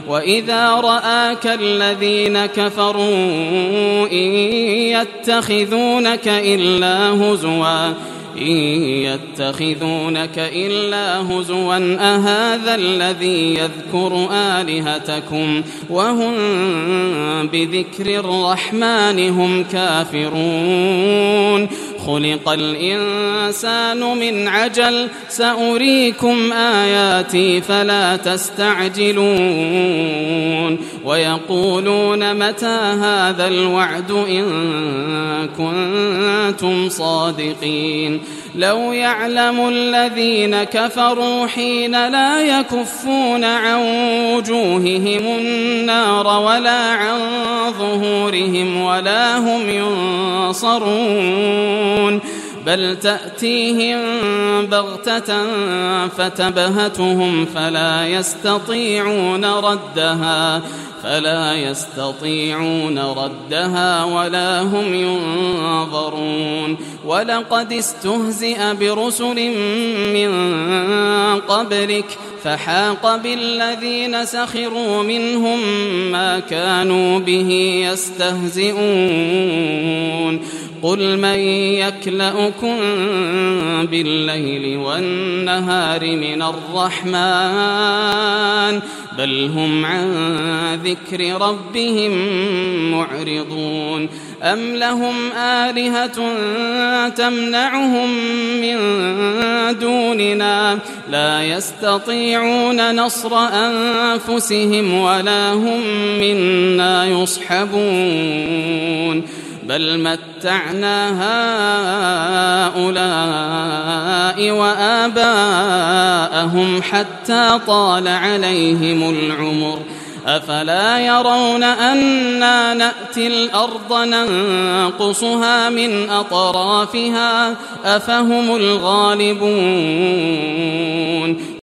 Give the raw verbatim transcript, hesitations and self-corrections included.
وإذا رآك الذين كفروا إن يتخذونك إلا هزوا إن يتخذونك إلا هزوا أهذا الذي يذكر آلهتكم وهم بذكر الرحمن هم كافرون خلق الإنسان من عجل سأريكم آياتي فلا تستعجلون ويقولون متى هذا الوعد إن كنتم صادقين لو يعلم الذين كفروا حين لا يكفون عن وجوههم النار ولا عن ظهورهم ولا هم ينصرون بل تأتيهم بغتة فتبهتهم فلا يستطيعون ردها فلا يستطيعون ردها ولا هم ينظرون ولقد استهزئ برسل من قبلك فحاق بالذين سخروا منهم ما كانوا به يستهزئون قل من يكلؤكم بالليل والنهار من الرحمن بل هم عن ذكر ربهم معرضون أم لهم آلهة تمنعهم من دوننا لا يستطيعون نصر أنفسهم ولا هم منا يصحبون بل متعنا هؤلاء وآباءهم حتى طال عليهم العمر أفلا يرون أنا نأتي الأرض ننقصها من أطرافها أفهم الغالبون